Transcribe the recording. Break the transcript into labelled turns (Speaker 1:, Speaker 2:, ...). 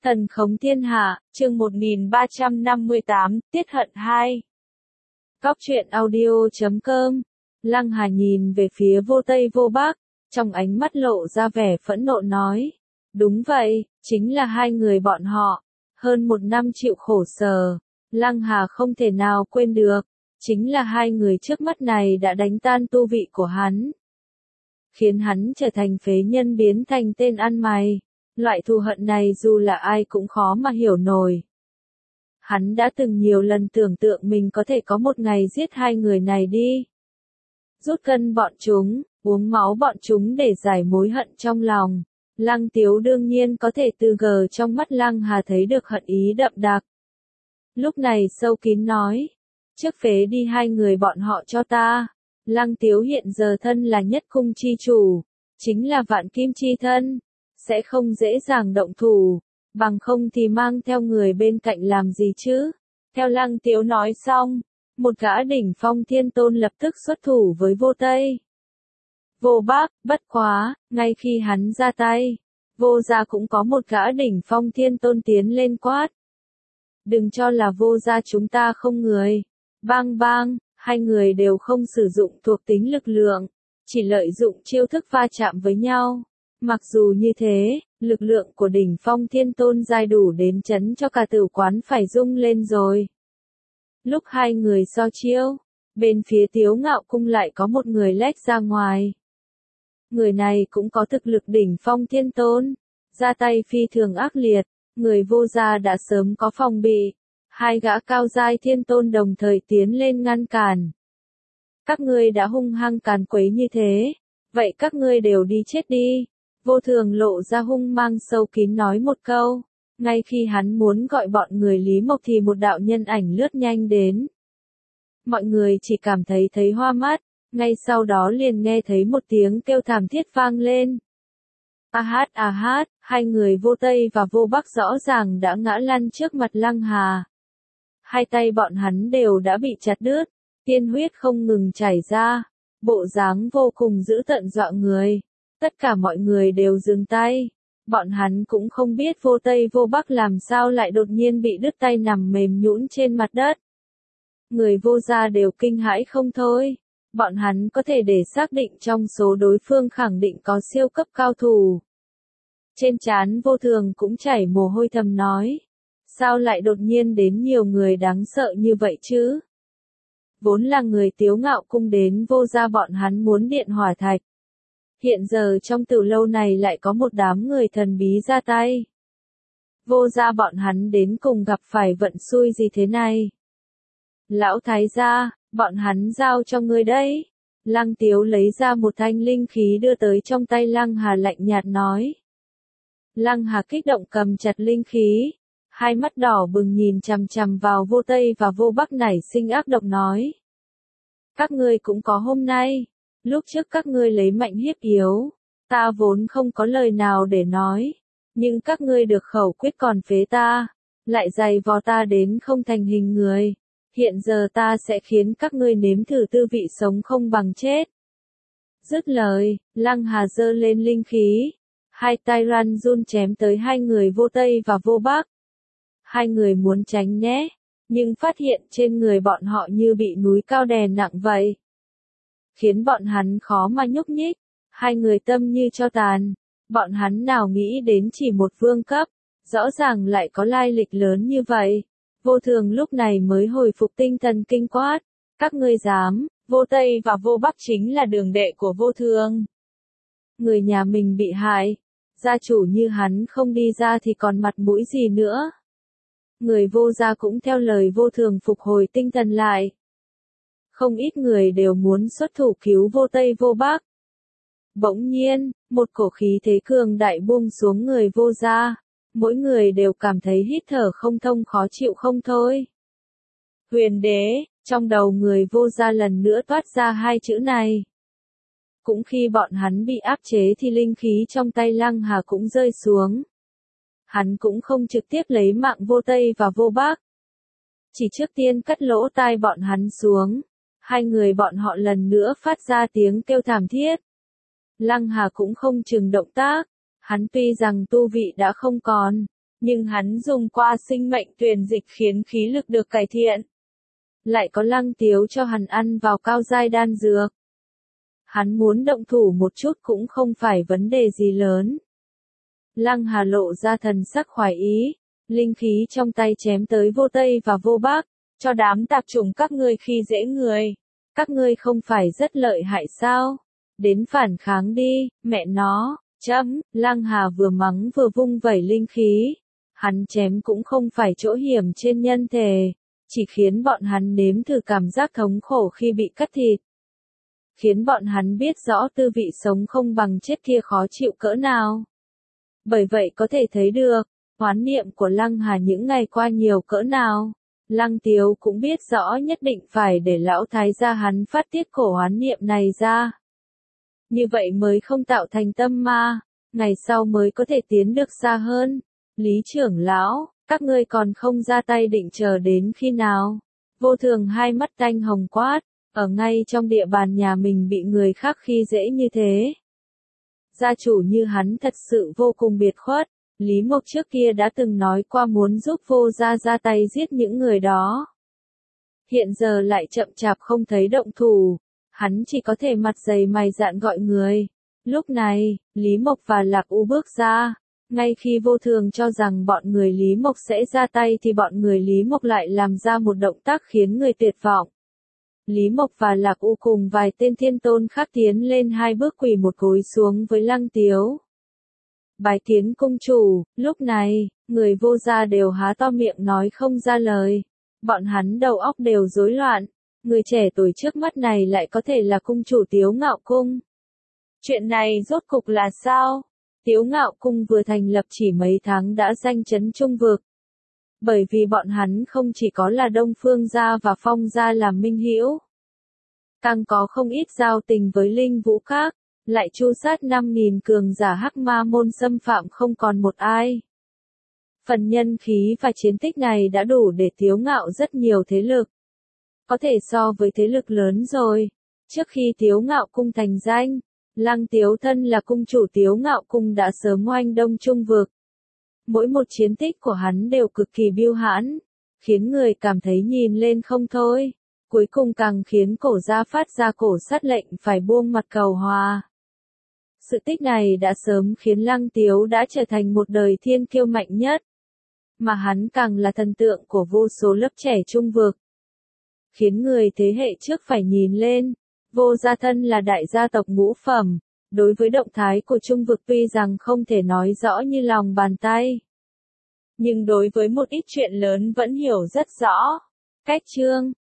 Speaker 1: Thần khống thiên hạ, chương 1358, tiết hận 2. Góc truyện audio.com. Lăng Hà nhìn về phía Vô Tây Vô Bắc, trong ánh mắt lộ ra vẻ phẫn nộ nói. Đúng vậy, chính là hai người bọn họ. Hơn một năm chịu khổ sở, Lăng Hà không thể nào quên được. Chính là hai người trước mắt này đã đánh tan tu vị của hắn, khiến hắn trở thành phế nhân, biến thành tên ăn mày. Loại thù hận này dù là ai cũng khó mà hiểu nổi. Hắn đã từng nhiều lần tưởng tượng mình có thể có một ngày giết hai người này đi. Rút cân bọn chúng, uống máu bọn chúng để giải mối hận trong lòng. Lăng Tiếu đương nhiên có thể từ gờ trong mắt Lăng Hà thấy được hận ý đậm đặc. Lúc này sâu kín nói, trước phế đi hai người bọn họ cho ta. Lăng Tiếu hiện giờ thân là nhất cung chi chủ, chính là vạn kim chi thân, sẽ không dễ dàng động thủ, bằng không thì mang theo người bên cạnh làm gì chứ. Theo Lăng Tiếu nói xong, một gã đỉnh phong thiên tôn lập tức xuất thủ với Vô Tây Vô Bắc. Bất quá, ngay khi hắn ra tay, Vô gia cũng có một gã đỉnh phong thiên tôn tiến lên quát. Đừng cho là Vô gia chúng ta không người. Bang bang, hai người đều không sử dụng thuộc tính lực lượng, chỉ lợi dụng chiêu thức va chạm với nhau. Mặc dù như thế, lực lượng của đỉnh phong thiên tôn giai đủ đến chấn cho cả tử quán phải rung lên rồi. Lúc hai người so chiêu, bên phía Tiếu Ngạo Cung lại có một người lách ra ngoài. Người này cũng có thực lực đỉnh phong thiên tôn, ra tay phi thường ác liệt, người Vô gia đã sớm có phòng bị. Hai gã cao giai thiên tôn đồng thời tiến lên ngăn cản. Các ngươi đã hung hăng càn quấy như thế, vậy các ngươi đều đi chết đi. Vô Thường lộ ra hung mang sâu kín nói một câu. Ngay khi hắn muốn gọi bọn người Lý Mộc thì một đạo nhân ảnh lướt nhanh đến. Mọi người chỉ cảm thấy hoa mắt, ngay sau đó liền nghe thấy một tiếng kêu thảm thiết vang lên. A hát, hai người Vô Tây và Vô Bắc rõ ràng đã ngã lăn trước mặt Lăng Hà. Hai tay bọn hắn đều đã bị chặt đứt, tiên huyết không ngừng chảy ra, bộ dáng vô cùng dữ tợn dọa người. Tất cả mọi người đều dừng tay, bọn hắn cũng không biết Vô Tây Vô Bắc làm sao lại đột nhiên bị đứt tay nằm mềm nhũn trên mặt đất. Người Vô gia đều kinh hãi không thôi, bọn hắn có thể để xác định trong số đối phương khẳng định có siêu cấp cao thủ. Trên trán Vô Thường cũng chảy mồ hôi thầm nói. Sao lại đột nhiên đến nhiều người đáng sợ như vậy chứ? Vốn là người Tiếu Ngạo Cung đến Vô gia bọn hắn muốn điện hỏa thạch. Hiện giờ trong tử lâu này lại có một đám người thần bí ra tay. Vô gia bọn hắn đến cùng gặp phải vận xui gì thế này? Lão thái gia, bọn hắn giao cho ngươi đấy. Lăng Tiếu lấy ra một thanh linh khí đưa tới trong tay Lăng Hà lạnh nhạt nói. Lăng Hà kích động cầm chặt linh khí. Hai mắt đỏ bừng nhìn chằm chằm vào Vô Tây và Vô Bắc nảy sinh ác độc nói. Các ngươi cũng có hôm nay. Lúc trước các ngươi lấy mạnh hiếp yếu. Ta vốn không có lời nào để nói. Nhưng các ngươi được khẩu quyết còn phế ta. Lại giày vò ta đến không thành hình người. Hiện giờ ta sẽ khiến các ngươi nếm thử tư vị sống không bằng chết. Dứt lời, Lăng Hà giơ lên linh khí. Hai tay run run chém tới hai người Vô Tây và Vô Bắc. Hai người muốn tránh né, nhưng phát hiện trên người bọn họ như bị núi cao đè nặng vậy. Khiến bọn hắn khó mà nhúc nhích, hai người tâm như tro tàn. Bọn hắn nào nghĩ đến chỉ một vương cấp, rõ ràng lại có lai lịch lớn như vậy. Vô Thường lúc này mới hồi phục tinh thần kinh quát. Các ngươi dám, Vô Tây và Vô Bắc chính là đường đệ của Vô Thường. Người nhà mình bị hại, gia chủ như hắn không đi ra thì còn mặt mũi gì nữa. Người Vô gia cũng theo lời Vô Thường phục hồi tinh thần lại. Không ít người đều muốn xuất thủ cứu Vô Tây Vô Bắc. Bỗng nhiên, một cổ khí thế cường đại buông xuống người Vô gia. Mỗi người đều cảm thấy hít thở không thông, khó chịu không thôi. Huyền đế, trong đầu người Vô gia lần nữa toát ra hai chữ này. Cũng khi bọn hắn bị áp chế thì linh khí trong tay Lăng Hà cũng rơi xuống. Hắn cũng không trực tiếp lấy mạng Vô Tây và Vô Bắc. Chỉ trước tiên cắt lỗ tai bọn hắn xuống. Hai người bọn họ lần nữa phát ra tiếng kêu thảm thiết. Lăng Hà cũng không chừng động tác. Hắn tuy rằng tu vị đã không còn, Nhưng hắn dùng qua sinh mệnh tuyền dịch khiến khí lực được cải thiện. Lại có Lăng Tiếu cho hắn ăn vào cao giai đan dược. Hắn muốn động thủ một chút cũng không phải vấn đề gì lớn. Lăng Hà lộ ra thần sắc khoái ý, linh khí trong tay chém tới Vô Tây và Vô Bác, cho đám tạp chủng các ngươi khi dễ người. Các ngươi không phải rất lợi hại sao? Đến phản kháng đi, mẹ nó, chấm, Lăng Hà vừa mắng vừa vung vẩy linh khí. Hắn chém cũng không phải chỗ hiểm trên nhân thể, chỉ khiến bọn hắn nếm thử cảm giác thống khổ khi bị cắt thịt. Khiến bọn hắn biết rõ tư vị sống không bằng chết kia khó chịu cỡ nào. Bởi vậy có thể thấy được, oán niệm của Lăng Hà những ngày qua nhiều cỡ nào. Lăng Tiếu cũng biết rõ nhất định phải để lão thái gia hắn phát tiết cổ oán niệm này ra. Như vậy mới không tạo thành tâm ma, ngày sau mới có thể tiến được xa hơn. Lý trưởng lão, các ngươi còn không ra tay định chờ đến khi nào? Vô Thường hai mắt tanh hồng quát, ở ngay trong địa bàn nhà mình bị người khác khi dễ như thế. Gia chủ như hắn thật sự vô cùng biệt khuất, Lý Mộc trước kia đã từng nói qua muốn giúp Vô gia ra tay giết những người đó. Hiện giờ lại chậm chạp không thấy động thủ, hắn chỉ có thể mặt dày mày dạn gọi người. Lúc này, Lý Mộc và Lạc U bước ra, ngay khi Vô Thường cho rằng bọn người Lý Mộc sẽ ra tay thì bọn người Lý Mộc lại làm ra một động tác khiến người tuyệt vọng. Lý Mộc và Lạc U cùng vài tên thiên tôn khác tiến lên hai bước quỳ một gối xuống với Lăng Tiếu. Bái kiến cung chủ, lúc này, người Vô gia đều há to miệng nói không ra lời. Bọn hắn đầu óc đều rối loạn, người trẻ tuổi trước mắt này lại có thể là cung chủ Tiếu Ngạo Cung. Chuyện này rốt cục là sao? Tiếu Ngạo Cung vừa thành lập chỉ mấy tháng đã danh chấn Trung vực. Bởi vì bọn hắn không chỉ có là Đông Phương gia và Phong gia làm minh hữu, càng có không ít giao tình với linh vũ khác, lại tru sát 5.000 cường giả Hắc Ma môn xâm phạm không còn một ai. Phần nhân khí và chiến tích này đã đủ để Tiếu Ngạo rất nhiều thế lực. Có thể so với thế lực lớn rồi. Trước khi Tiếu Ngạo Cung thành danh, Lăng Tiếu thân là cung chủ Tiếu Ngạo Cung đã sớm oanh Đông Trung vực. Mỗi một chiến tích của hắn đều cực kỳ biêu hãn, khiến người cảm thấy nhìn lên không thôi. Cuối cùng càng khiến cổ gia phát ra cổ sát lệnh phải buông mặt cầu hòa. Sự tích này đã sớm khiến Lăng Tiếu đã trở thành một đời thiên kiêu mạnh nhất. Mà hắn càng là thần tượng của vô số lớp trẻ Trung vực. Khiến người thế hệ trước phải nhìn lên. Vô gia thân là đại gia tộc ngũ phẩm. Đối với động thái của Trung vực tuy rằng không thể nói rõ như lòng bàn tay. Nhưng đối với một ít chuyện lớn vẫn hiểu rất rõ. Cách chương